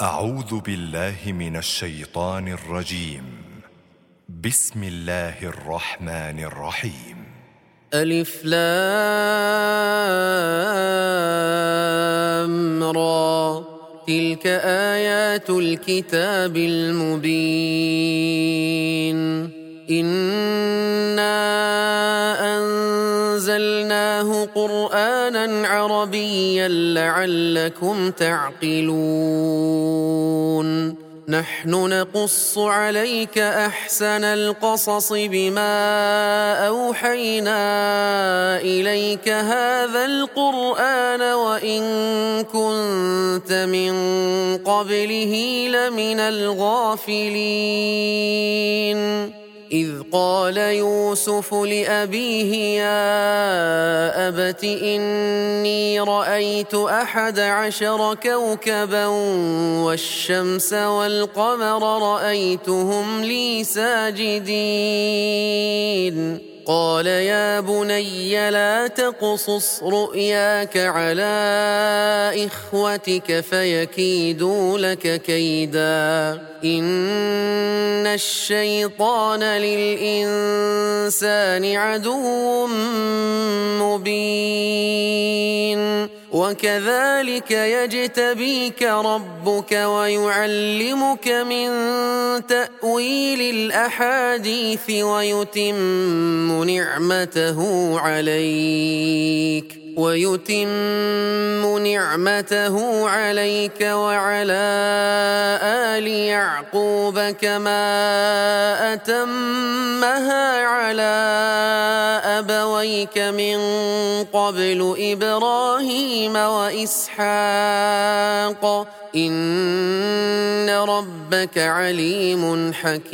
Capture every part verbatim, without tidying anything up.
أعوذ بالله من الشيطان الرجيم. بسم الله الرحمن الرحيم. ألف لام را تلك آيات الكتاب المبين إنا أنزلناه قرآنا عربيا لعلكم تعقلون نحن نقص عليك أحسن القصص بما أوحينا إليك هذا القرآن وإن كنت من قبله لمن الغافلين إذ قال يوسف لأبيه يا أبت إني رأيت أحد عشر كوكبا والشمس والقمر رأيتهم لي ساجدين قال يا بني لا تقصص رؤياك على إخوتك فيكيدوا لك كيدا إن الشيطان للإنسان عدو مبين وكذلك يجتبيك ربك ويعلمك من تأويل الأحاديث ويتم نعمته عليك ويتم نعمته عليك وعلى آل يعقوب كما أتمها على أبويك من قبل إبراهيم وإسحاق إن ربك عليم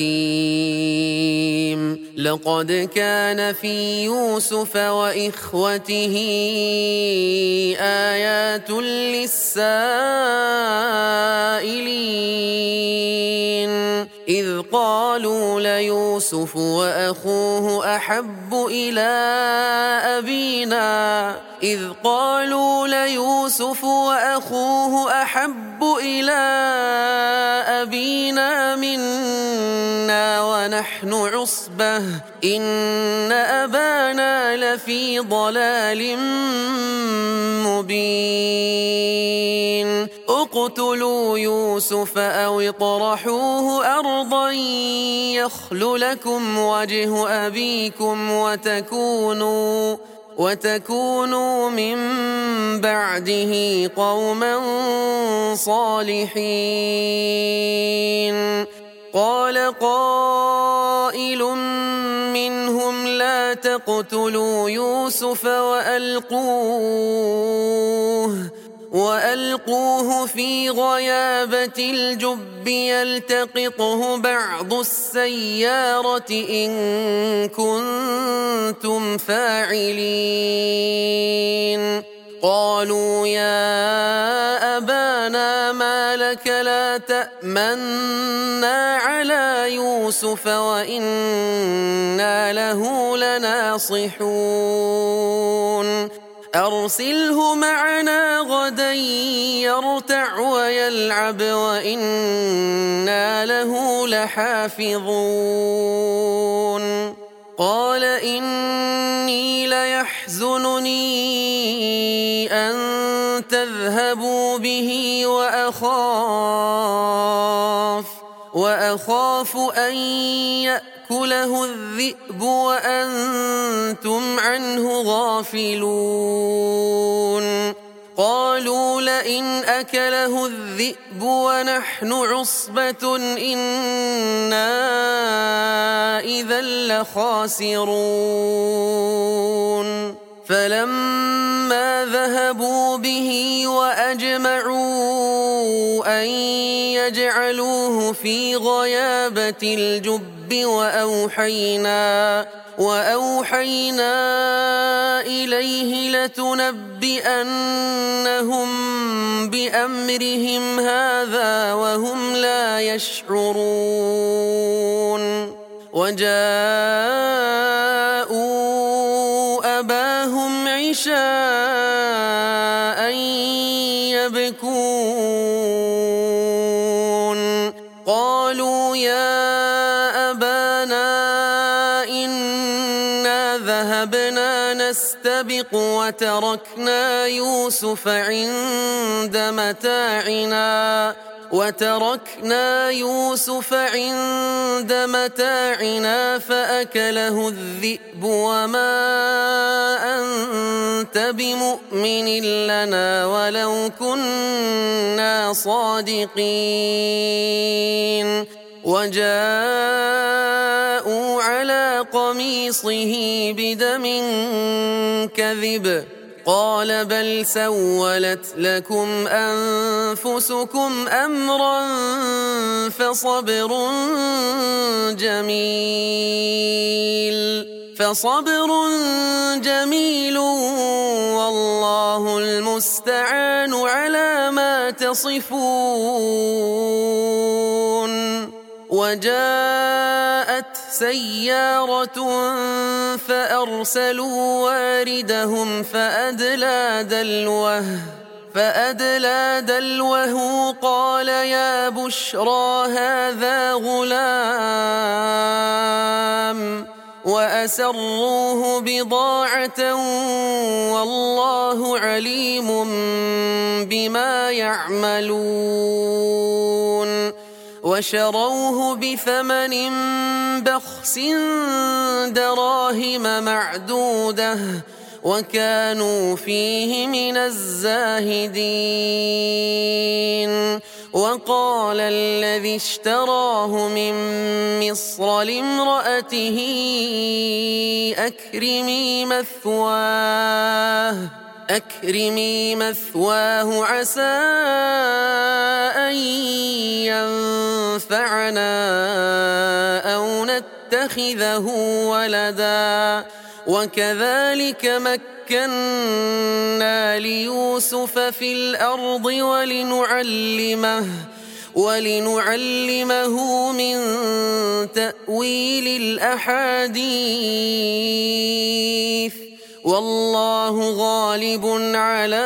حكيم لقد كان في يوسف وإخوته آيات للسائلين إذ قالوا ليوسف وأخوه أحب إلى أبينا إذ قالوا ليوسف وأخوه أحب إلى أبينا منا ونحن عصبة إن أبانا لفي ضلال مبين اقتلوا يوسف أو اطرحوه أرضا يخل لكم وجه أبيكم وتكونوا وتكونوا من بعده قوما صالحين قال قائل منهم لا تقتلوا يوسف وألقوه وألقوه في غيابة الجب يلتقطه بعض السيارة إن كنتم فاعلين قالوا يا أبانا ما لك لا تأمنا على يوسف وإنا له لناصحون أرسله معنا غدا يرتع ويلعب وإنا له لحافظون قال إني ليحزنني أن تذهبوا به وأخاف وأخاف أن يأكله الذئب وأنتم عنه غافلون قالوا لئن أكله الذئب ونحن عصبة إنا إذا لخاسرون فلما ذهبوا به وأجمعوا أن يجعلوه في غيابة الجب وأوحينا وأوحينا إليه لتنبئنهم بأمرهم هذا وهم لا يشعرون وجاءوا أباهم عشاء يبكون قالوا يا أبانا إنا ذهبنا نستبق وتركنا يوسف عند متاعنا وتركنا يوسف عند متاعنا فأكله الذئب وما أنت بمؤمن لنا ولو كنا صادقين وجاءوا على قميصه بدم كذب قال بل سولت لكم أنفسكم أمرا فصبر جميل فصبر جميل والله المستعان على ما تصفون. وجاءت سيارة فأرسلوا واردهم فأدلى دلوه فأدلى دلوه قال يا بشرى هذا غلام وأسروه بضاعة والله عليم بما يعملون. وشروه بثمن بخس دراهم معدودة وكانوا فيه من الزاهدين. وقال الذي اشتراه من مصر لامرأته أكرمي مثواه أكرمي مثواه عسى أن ينفعنا أو نتخذه ولدا وكذلك مكنا ليوسف في الأرض ولنعلمه ولنعلمه من تأويل الأحاديث والله غالب على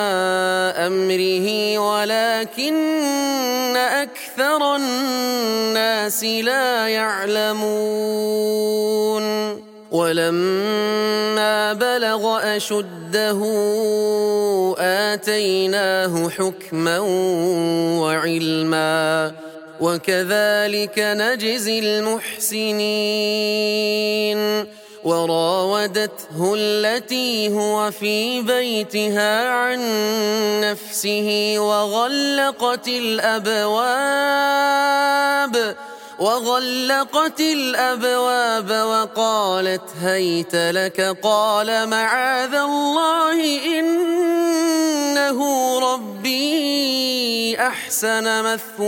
أمره ولكن أكثر الناس لا يعلمون. ولما بلغ أشده آتيناه حكما وعلما وكذلك نجزي المحسنين. وراودته التي هو في بيتها عن نفسه وغلقت الأبواب وغلقت الأبواب وقالت هيت لك قال معاذ الله إنه ربي أحسن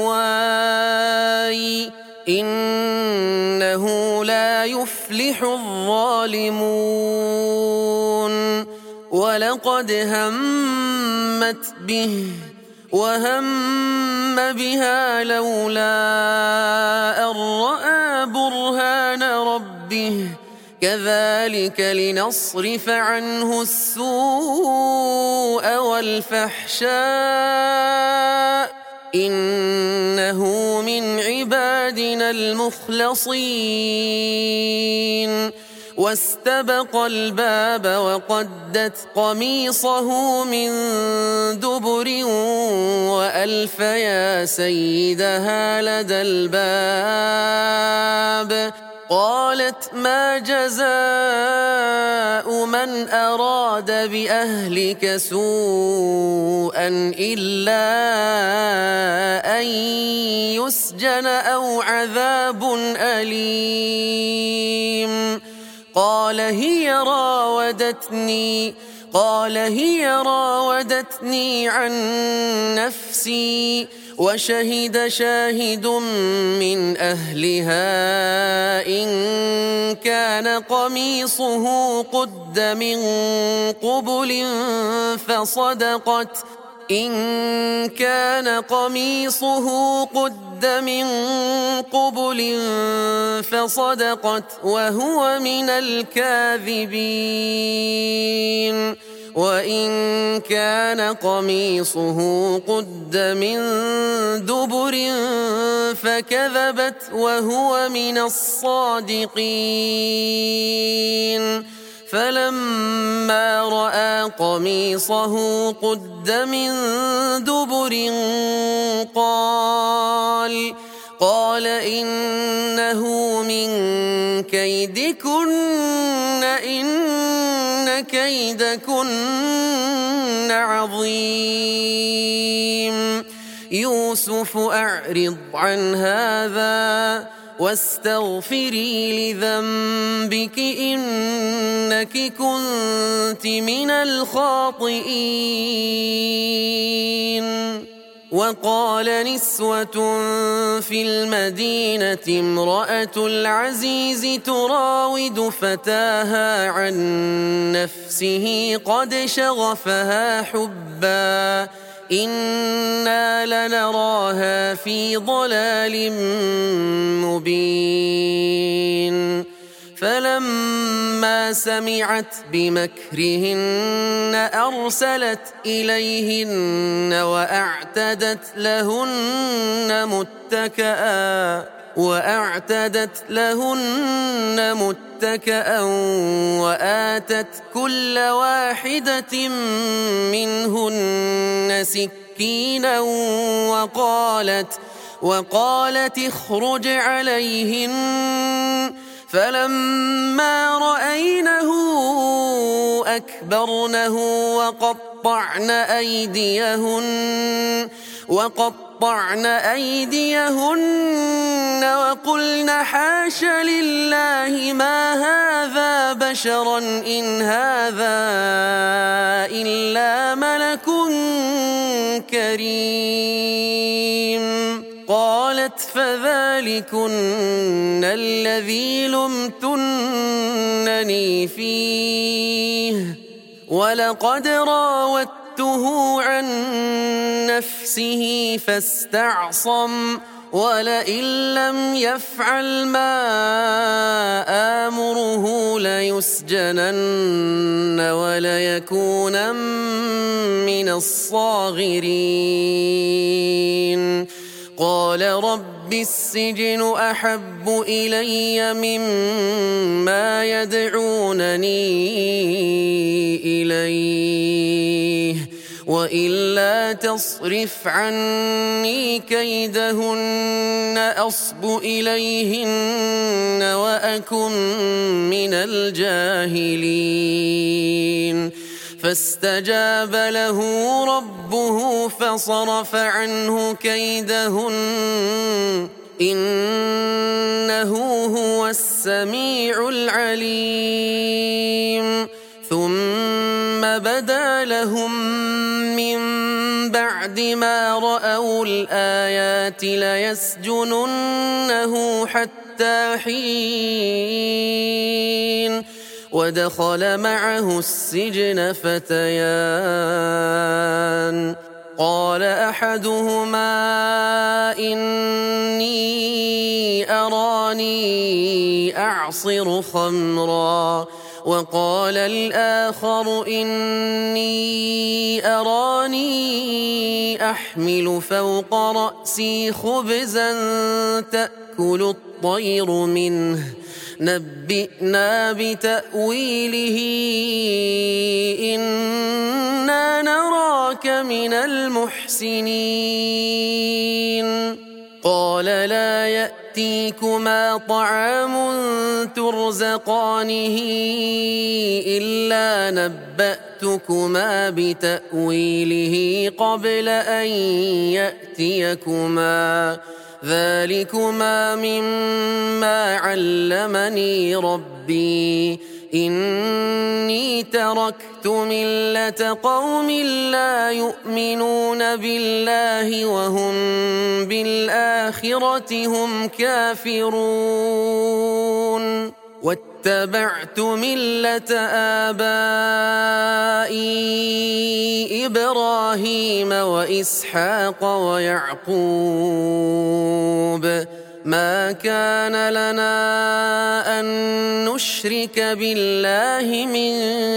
مثواي إنه لا يفلح الظالمون. ولقد همت به وهم بها لولا أن رأى برهان ربه كذلك لنصرف عنه السوء والفحشاء إنه من عبادنا المخلصين. واستبق الباب وقدت قميصه من دبر وألف يا سيدها لدى الباب قالت ما جزاء من أراد بأهلك سوءا إلا أن يسجن أو عذاب أليم. قال هي راودتني قال هي راودتني عن نفسي وشهد شاهد من أهلها إن كان قميصه قد من قبل فصدقت إن كان قميصه قد من قبل فصدقت وهو من الكاذبين. وإن كان قميصه قد من دبر فكذبت وهو من الصادقين فلما رأى قميصه قد من دبر قال قال إنه من كيدكن إن كيدكن عظيم يوسف أعرض عن هذا واستغفري لذنبك إنك كنت من الخاطئين. وقال نسوة في المدينة امرأة العزيز تراود فتاها عن نفسه قد شغفها حبا إنا لنراها في ضلال مبين فلما سمعت بمكرهن أرسلت إليهن وأعتدت لهن متكئا وأعتدت لهن متكئا وآتت كل واحدة منهن سكينا وقالت وقالت اخرج عليهن فلما رأينه أكبرنه وقطعن أيديهن وقطعن أيديهن وقلن حاش لله ما هذا بشرا إن هذا إلا ملك كريم. قالت فذلكن الذي لمتنني فيه ولقد راودته عن نفسه فاستعصم ولئن لم يفعل ما آمره ليسجنن وليكونن من الصاغرين. قال رب السجن أحب إلي مما يدعونني إليه وإلا تصرف عني كيدهن أصب إليهن وأكن من الجاهلين. فاستجاب له ربه فصرف عنه كيدهن إنه هو السميع العليم. ثم بدا لهم من بعد ما رأوا الآيات ليسجننه حتى حين. ودخل معه السجن فتيان قال أحدهما إني أراني أعصر خمرا وقال الآخر إني أراني أحمل فوق رأسي خبزا تأكل الطير منه نبئنا بتأويله إنا نراك من المحسنين. قال لا يأتيكما طعام ترزقانه إلا نبأتكما بتأويله قبل أن يأتيكما ذلكما مما علمني ربي إني تركت ملة قوم لا يؤمنون بالله وهم بالآخرة هم كافرون واتبعت ملة آبائي إبراهيم وإسحاق ويعقوب ما كان لنا أن نشرك بالله من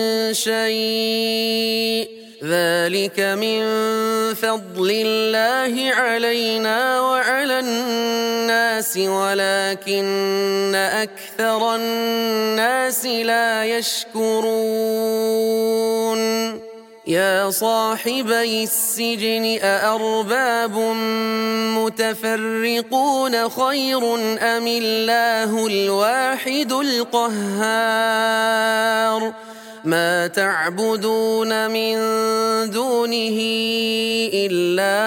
شيء ذلك من فضل الله علينا وعلى الناس ولكن أكثر الناس لا يشكرون يا صاحبي السجن أأرباب متفرقون خير أم الله الواحد القهار ما تعبدون من دونه إلا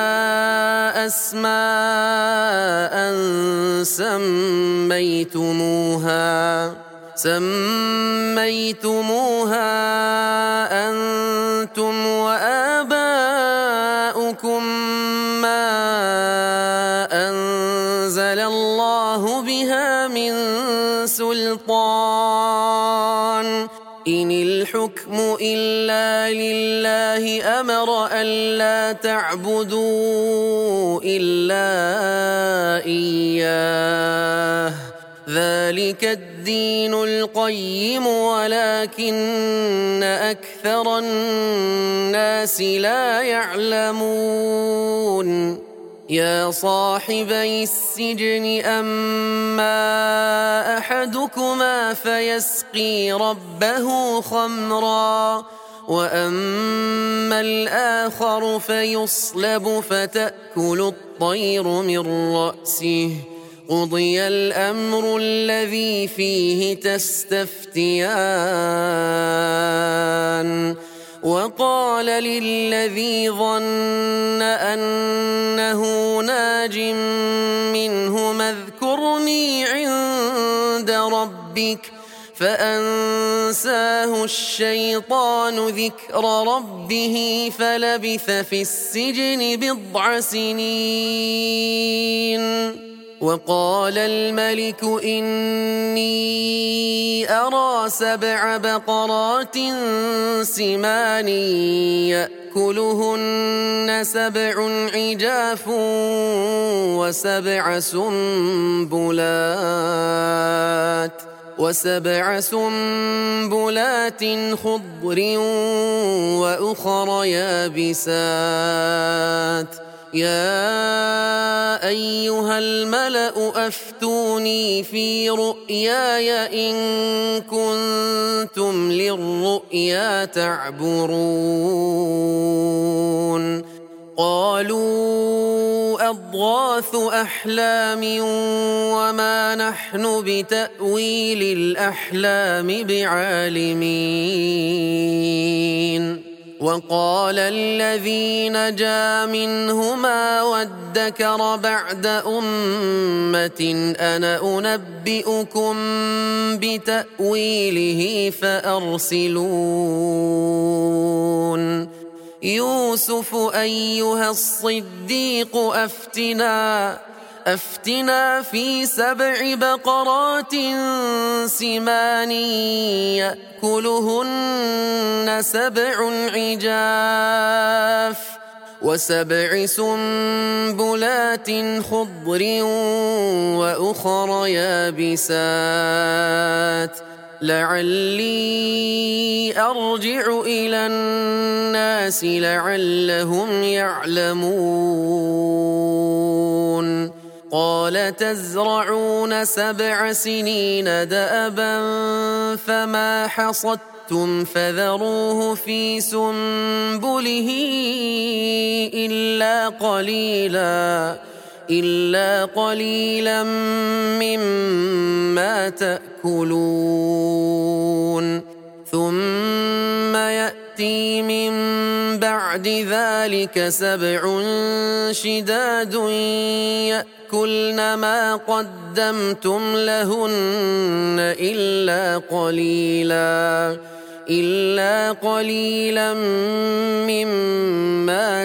أسماء سميتموها سميتموها أنتم وآباؤكم ما أنزل الله بها من سلطان إن الحكم إلا لله أمر ألا تعبدوا إلا إياه ذلك الدين القيم ولكن أكثر الناس لا يعلمون يا صاحبي السجن أما أحدكما فيسقي ربه خمرا وأما الآخر فيصلب فتأكل الطير من رأسه قضي الأمر الذي فيه تستفتيان وقال للذي ظن أنه ناج منهما اذكرني عند ربك فأنساه الشيطان ذكر ربه فلبث في السجن بضع سنين وقال الملك إني أرى سبع بقرات سمان يأكلهن سبع عجاف وسبع سنبلات وسبع سنبلات خضر وأخر يابسات يا أيها الملأ أفتوني في رؤياي إن كنتم للرؤيا تعبرون قالوا أضغاث أحلام وما نحن بتأويل الأحلام بعالمين وقال الذي نجا منهما وادكر بعد أمة أنا أنبئكم بتأويله فأرسلون يوسف أيها الصديق أفتنا أفتنا في سبع بقرات سمان يأكلهن سبع عجاف وسبع سنبلات خضر وأخر يابسات لعلي أرجع إلى الناس لعلهم يعلمون قال تزرعون سبع سنين دأبا فما حصدتم فذروه في سنبله إلا قليلا إلا قليلا مما تأكلون ثم يأتي من بعد ذلك سبع شداد يأكلن ما قدمتم لهن إلا قليلا إلا قليلا مما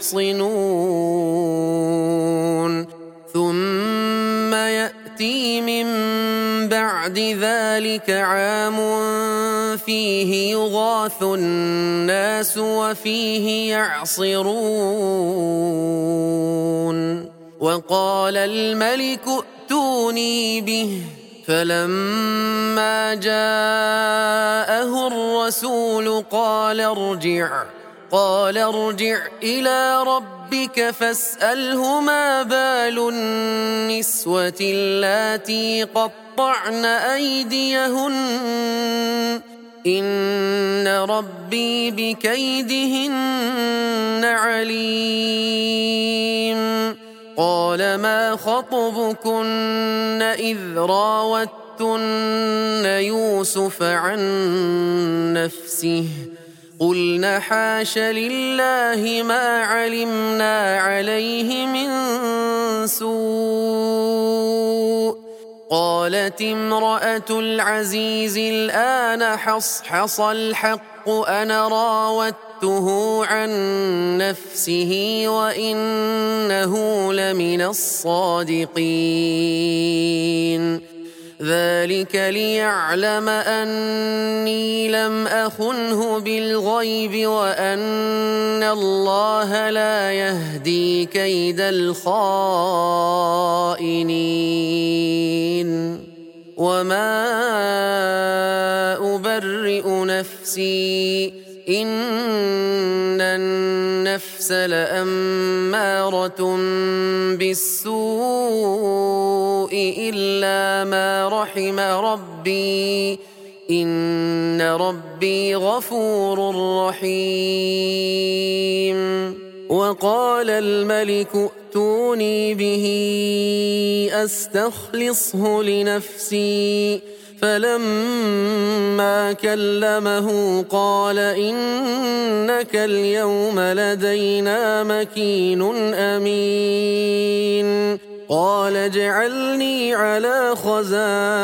تحصنون ثم يأتي من بعد ذلك عام فيه يغاث الناس وفيه يعصرون وقال الملك ائتوني به فلما جاءه الرسول قال ارجع قال ارجع إلى ربك فاسأله ما بال النسوة اللاتي قطعن أيديهن إن ربي بكيدهن عليم قال ما خطبكن إذ راوتن يوسف عن نفسه قلنا حاش لله ما علمنا عليه من سوء قالت امرأة العزيز الآن حصحص الحق أنا راودته عن نفسه وإنه لمن الصادقين ذلك ليعلم أني لم أخنه بالغيب وأن الله لا يهدي كيد الخائنين وما أبرئ نفسي إن النفس لأمارة بالسوء إلا ما رحم ربي إن ربي غفور رحيم وقال الملك ائتوني به أستخلصه لنفسي فلما كلمه قال إنك اليوم لدينا مكين أمين قال اجعلني على خزائن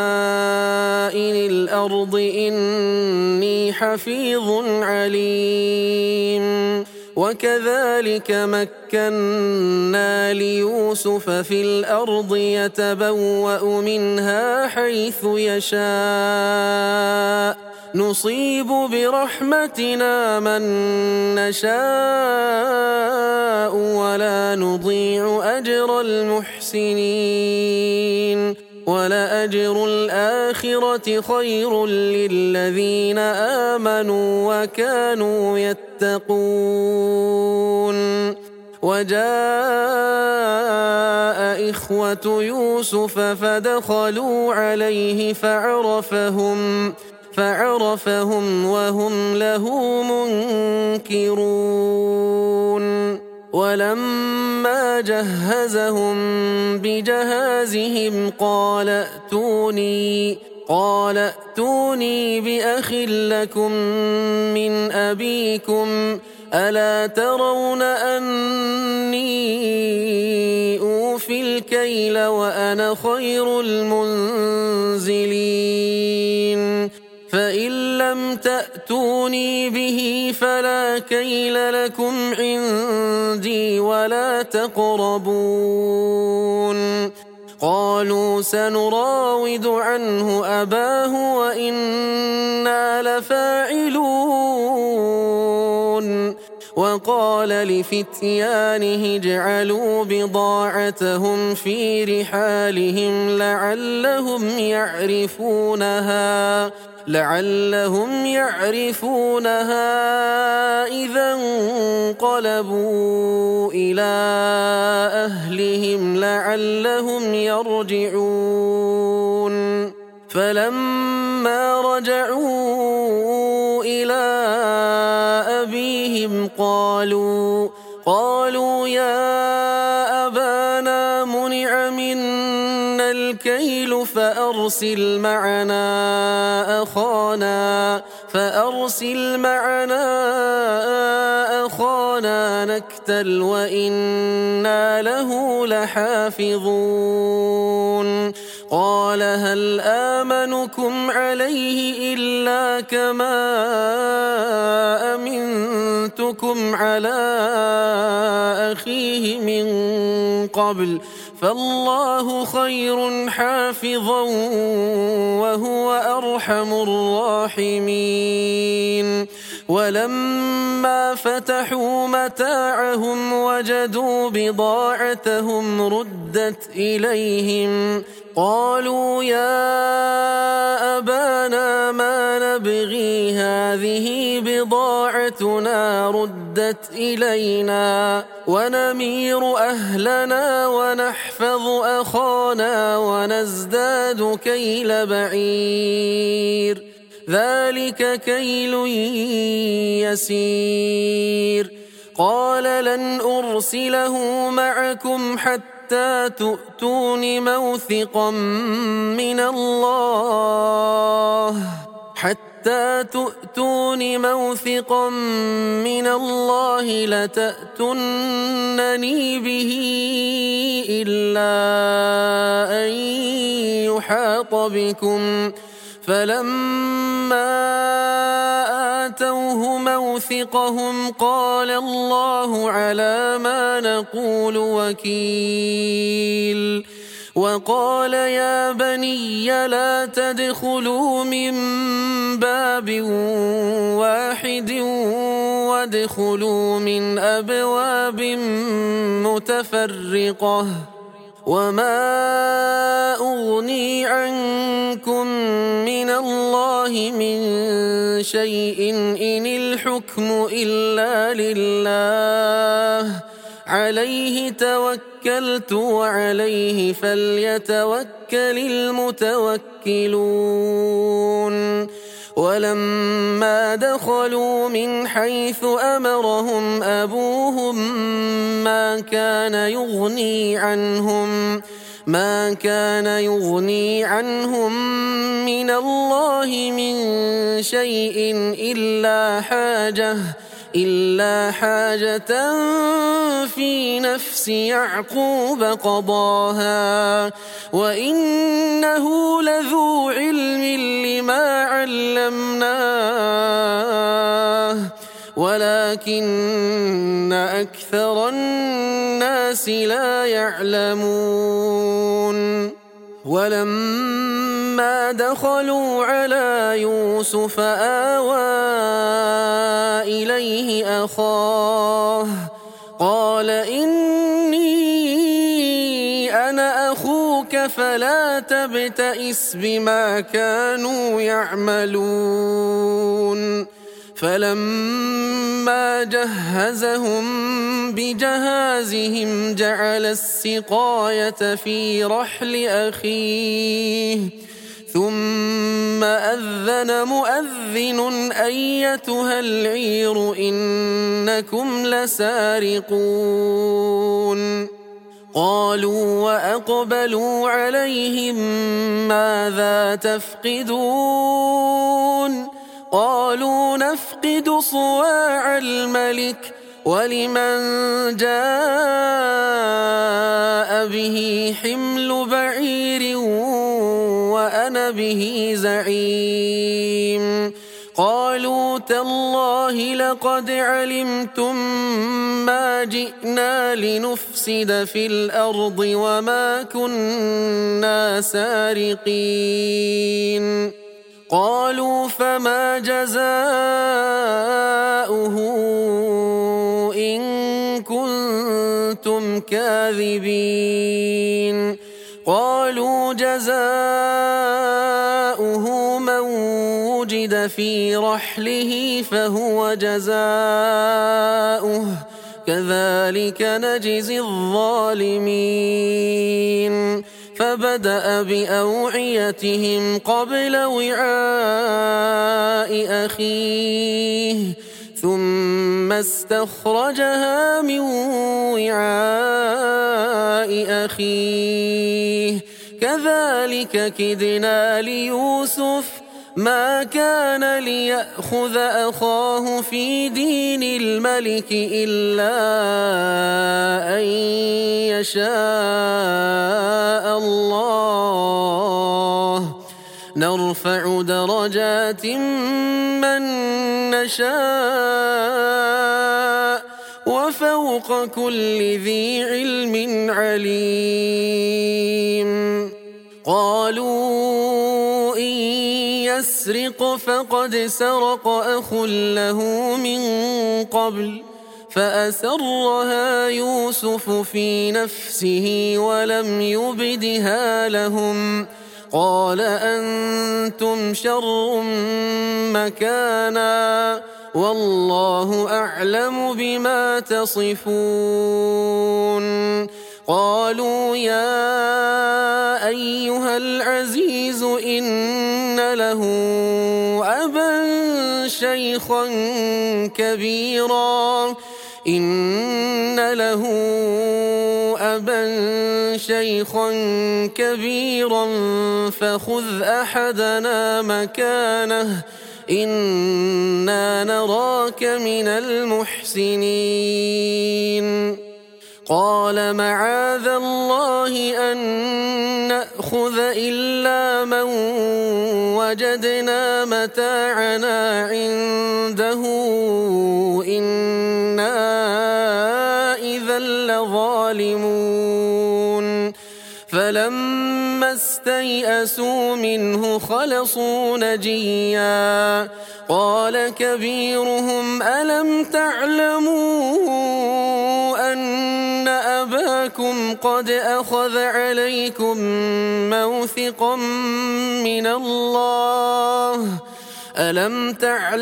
الأرض إني حفيظ عليم وكذلك مكنا ليوسف في الأرض يتبوأ منها حيث يشاء نصيب برحمتنا من نشاء ولا نضيع أجر المحسنين ولأجر الآخرة خير للذين آمنوا وكانوا يتقون وجاء إخوة يوسف فدخلوا عليه فعرفهم فعرفهم وهم له منكرون ولما جهزهم بجهازهم قال ائتوني قال ائتوني بأخ لكم من أبيكم ألا ترون أني أوفي الكيل وأنا خير المنزلين فإن لم تأتوني به فلا كيل لكم عندي ولا تقربون قالوا سنراود عنه أباه وإنا لفاعلون وقال لفتيانه اجعلوا بضاعتهم في رحالهم لعلهم يعرفونها لعلهم يعرفونها إذا انقلبوا إلى أهلهم لعلهم يرجعون فلما رجعوا إلى أبيهم قالوا قالوا يا أبانا منع منا الكيل فأرسل معنا أخانا فأرسل معنا أخانا نكتل وإنا له لحافظون قال هل آمنكم عليه إلا كما أمنتكم على أخيه من قبل فالله خير حافظا وهو أرحم الراحمين ولما فتحوا متاعهم وجدوا بضاعتهم ردت إليهم قالوا يا أبانا ما نبغي هذه بضاعتنا ردت إلينا ونمير أهلنا ونحفظ أخانا ونزداد كيل بعير ذلك كيل يسير قال لن أرسله معكم حتى تؤتون موثقا من الله حتى تؤتون موثقا من الله لتأتونني به إلا أن يحاط بكم فلما آتوه موثقهم قال الله على ما نقول وكيل وقال يا بني لا تدخلوا من باب واحد وادخلوا من أبواب متفرقة وما أغني عنكم من الله من شيء إن الحكم إلا لله عليه توكلت وعليه فليتوكل المتوكلون ولما دخلوا من حيث أمرهم أبوهم ما كان يغني عنهم ما كان يغني عنهم من الله من شيء إلا حاجة إلا حاجة في نفس يعقوب قضاها وإنه لذو علم لما علمناه ولكن أكثر الناس لا يعلمون ولما دخلوا على يوسف آوى إليه أخاه قال إني أنا أخوك فلا تبتئس بما كانوا يعملون فلما جهزهم بجهازهم جعل السقاية في رحل أخيه ثم أذن مؤذن أيتها العير إنكم لسارقون قالوا وأقبلوا عليهم ماذا تفقدون قالوا نفقد صواع الملك ولمن جاء به حمل بعير وأنا به زعيم قالوا تالله لقد علمتم ما جئنا لنفسد في الأرض وما كنا سارقين قالوا فما جزاؤه إن كنتم كاذبين قالوا جزاؤه من وجد في رحله فهو جزاؤه كذلك نجزي الظالمين فبدأ بأوعيتهم قبل وعاء أخيه ثم استخرجها من وعاء أخيه كذلك كدنا ليوسف ما كان ليأخذ أخاه في دين الملك إلا أن يشاء الله نرفع درجات من نشاء وفوق كل ذي علم عليم قالوا إن يسرق فقد سرق أخ له من قبل فأسرها يوسف في نفسه ولم يبدها لهم قال أنتم شر مكانا والله أعلم بما تصفون قالوا يا أيها العزيز إن له أبا شيخا كبيرا إن له أبا شيخا كبيرا فخذ أحدنا مكانه إنا نراك من المحسنين قال معاذ الله أن نأخذ إلا من وجدنا متاعنا عنده إنا إذا لظالمون فلما استيئسوا منه خلصوا نجيا قال كبيرهم ألم تعلموا أن أباكم قد أخذ عليكم موثقا من الله ألم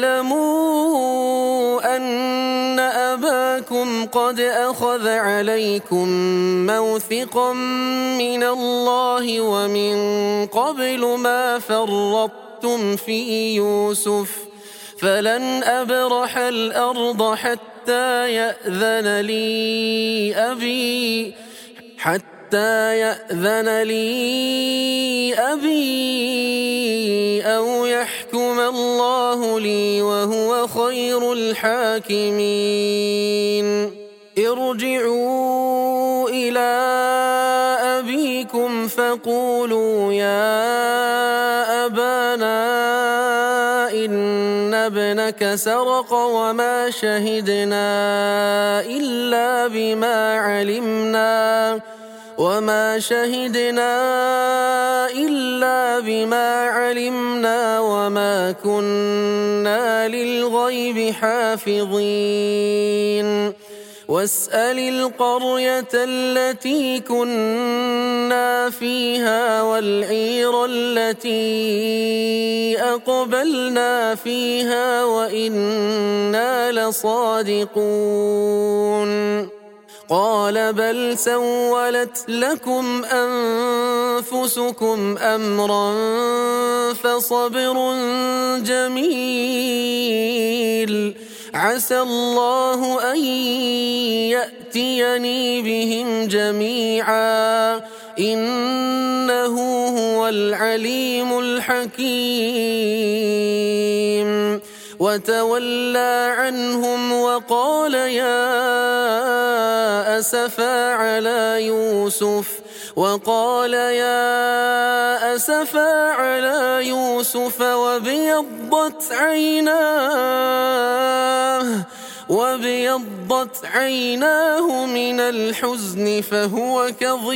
تعلموا أن أباكم قد أخذ عليكم موثقا من الله ومن قبل ما فرطتم في يوسف فلن أبرح الأرض حتى يأذن لي أبي حتى يأذن لي أبي أو يحكم الله لي وهو خير الحاكمين ارجعوا إلى أبيكم فقولوا يا أبانا إن ابنك سرق وما شهدنا إلا بما علمنا وما شهدنا إلا بما علمنا وما كنا للغيب حافظين واسأل القرية التي كنا فيها والعير التي أقبلنا فيها وإنا لصادقون قال بل سولت لكم أنفسكم أمرا فصبر جميل عسى الله أن يأتيني بهم جميعا إنه هو العليم الحكيم وتولى عنهم وقال يا أسفا على يوسف وقال يا أسفا على يوسف وابيضت عيناه وابيضت عيناه من الحزن فهو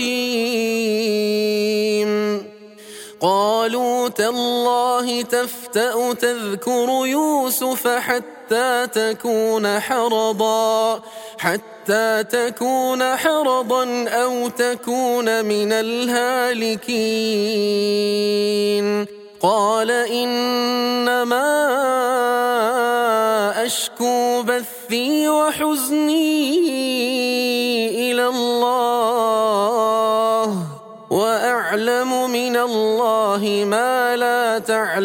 كظيم قالوا تالله تفتأ تذكر يوسف حتى تكون حرضا حتى تكون حرضا أو تكون من الهالكين قال إنما أشكو بثي وحزني إلى الله وأعلم من الله ما لا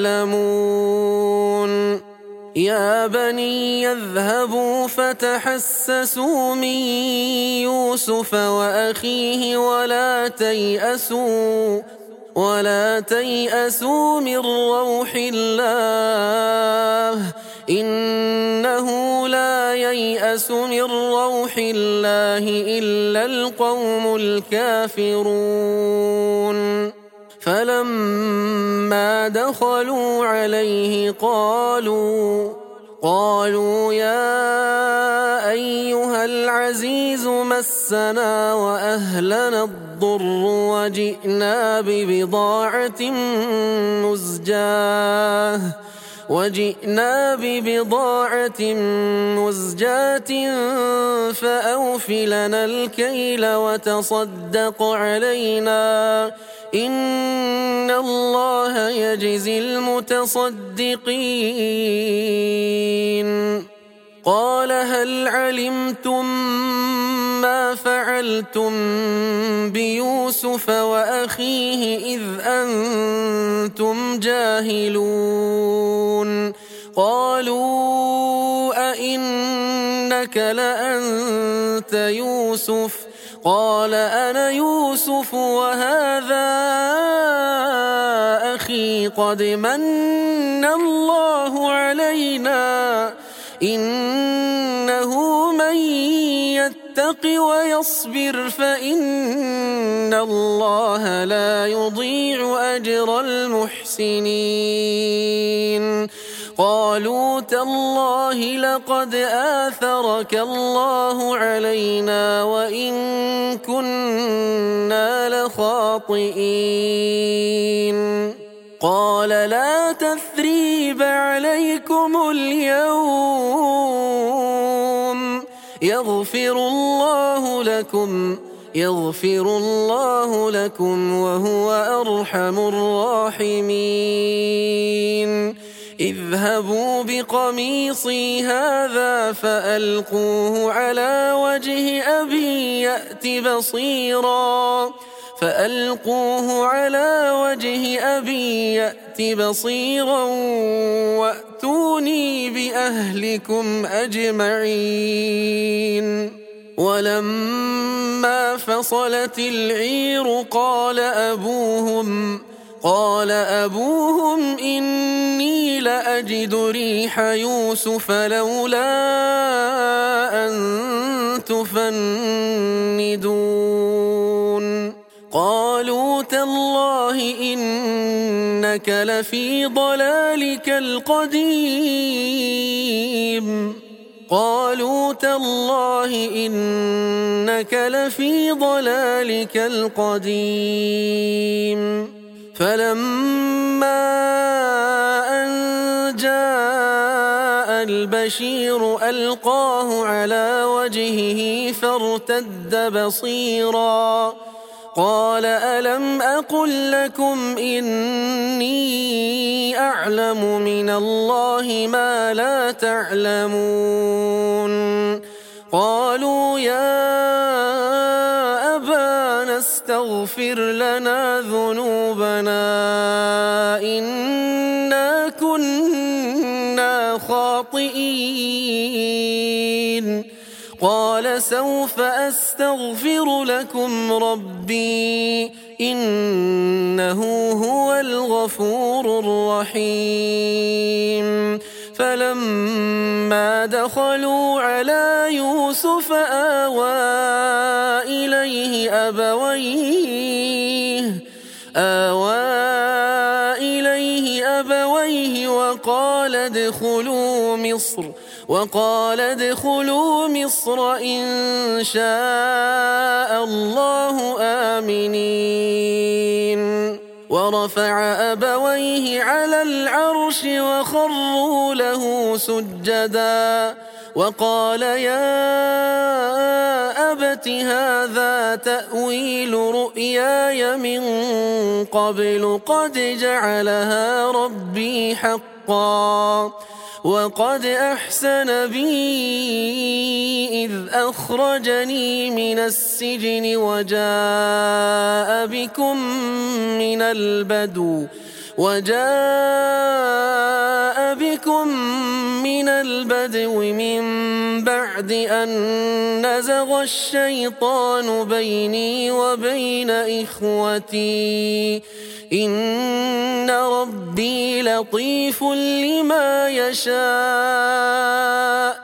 تعلمون يا بني يذهبوا فتحسسوا من يوسف وأخيه ولا تيأسوا ولا تيأسوا من روح الله إنه لا ييأس من روح الله إلا القوم الكافرون فلما دخلوا عليه قالوا قالوا يا أيها العزيز مسنا وأهلنا الضر وجئنا ببضاعة مزجاة وجئنا ببضاعة مزجاة فأوف لنا الكيل وتصدق علينا إن الله يجزي المتصدقين. قال هل علمتم ما فعلتم بيوسف وأخيه إذ أنتم جاهلون؟ قالوا أئنك لأنت يوسف؟ قال أنا يوسف وهذا أخي قد من الله علينا إنه من يتق ويصبر فإن الله لا يضيع أجر المحسنين. قالوا تالله لقد آثرك الله علينا وإن كنا لخاطئين. قال لا تثريب عليكم اليوم يغفر الله لكم يغفر الله لكم وهو أرحم الراحمين. اذهبوا بقميصي هذا فألقوه على وجه أبي يأت بصيرا فألقوه على وجه أبي يأت بصيرا وأتوني بأهلكم أجمعين. ولما فصلت العير قال أبوهم قال أبوهم إني لأجد ريح يوسف لولا أن تفندون. قالوا تالله إنك لفي ضلالك القديم قالوا تالله إنك لفي ضلالك القديم. فلما أن جاء البشير ألقاه على وجهه فارتد بصيرا قال ألم أقل لكم إني أعلم من الله ما لا تعلمون؟ قالوا يا أبانا استغفر لنا ذنوبنا إنا كنا خاطئين. قال سوف أستغفر لكم ربي إنه هو الغفور الرحيم. فلما دخلوا على يوسف آوى إليه أبويه آوى إليه أبويه وقال ادخلوا مصر وقال ادخلوا مصر إن شاء الله آمنين. ورفع أبويه على العرش وخروا له سجدا وقال يا أبت هذا تأويل رؤياي من قبل قد جعلها ربي حقا وقد أحسن بي إذ أخرجني من السجن وجاء بكم من البدو وجاء بكم من البدو من بعد أن نزغ الشيطان بيني وبين إخوتي إن ربي لطيف لما يشاء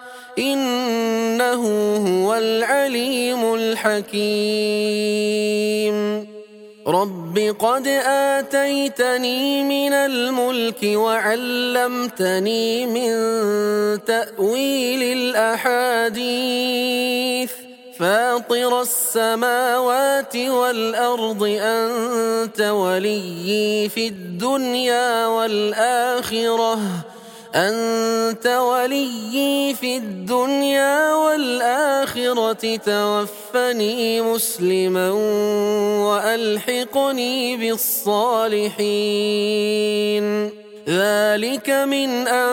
إنه هو العليم الحكيم. رب قد آتيتني من الملك وعلمتني من تأويل الأحاديث فاطر السماوات والأرض أنت وليي في الدنيا والآخرة أنت وليي في الدنيا والآخرة توفني مسلما وألحقني بالصالحين ذلك من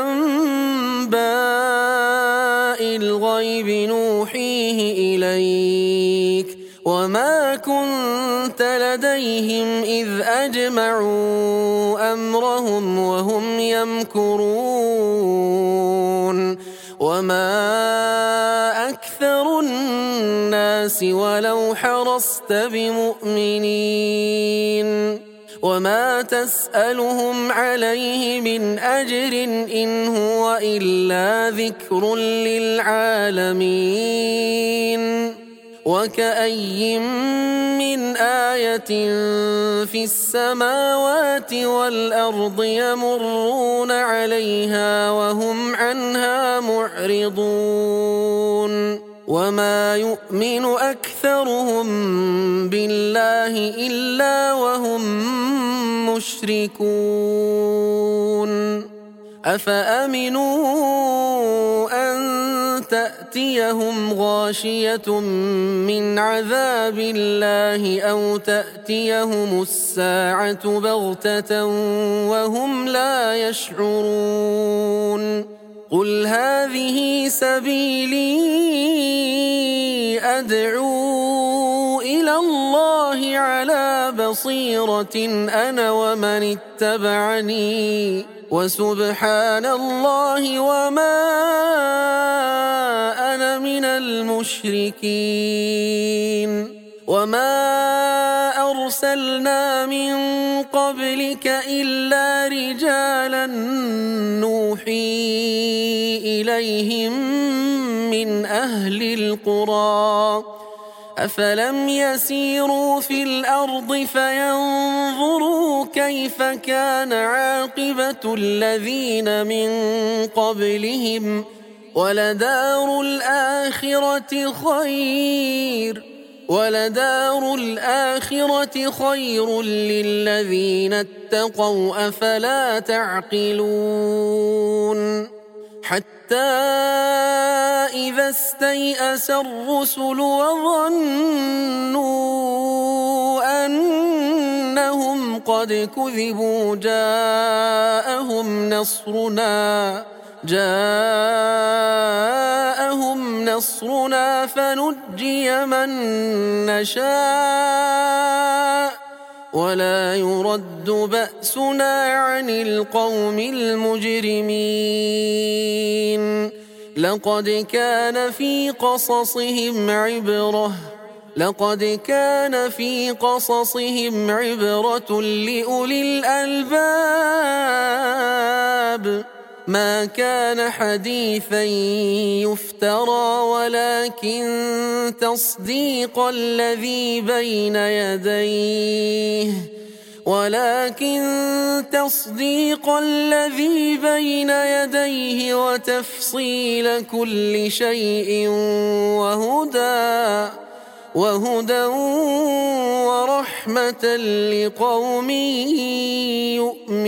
أنباء الغيب نوحيه إليك وما كنت لديهم إذ أجمعوا أمرهم وهم يمكرون وما أكثر الناس ولو حرصت بمؤمنين وما تسألهم عليه من أجر إن هو إلا ذكر للعالمين وكأي من آية في السماوات والأرض يمرون عليها وهم عنها معرضون وما يؤمن أكثرهم بالله إلا وهم مشركون أفأمنوا أن تأتيهم غاشية من عذاب الله أو تأتيهم الساعة بغتة وهم لا يشعرون قل هذه سبيلي أدعو إلى الله على بصيرة أنا ومن اتبعني وسبحان الله وما أنا من المشركين وما أرسلنا من قبلك إلا رجالا نوحي إليهم من أهل القرى أفلم يسيروا في الأرض فينظروا كيف كان عاقبة الذين من قبلهم ولدار الآخرة خير ولدار الآخرة خير للذين اتقوا أفلا تعقلون حتى إذا استيأس الرسل وظنوا أنهم قد كذبوا جاءهم نصرنا جاءهم نصرنا فنجي من نشاء ولا يرد بأسنا عن القوم المجرمين لقد كان في قصصهم عبرة لقد كان في قصصهم عبرة لأولي الألباب ما كان حديثا يفترى ولكن تصديق الذي بين يديه ولكن تصديق الذي بين يديه وتفصيل كل شيء وهدى وهدى ورحمة لقوم يؤمنون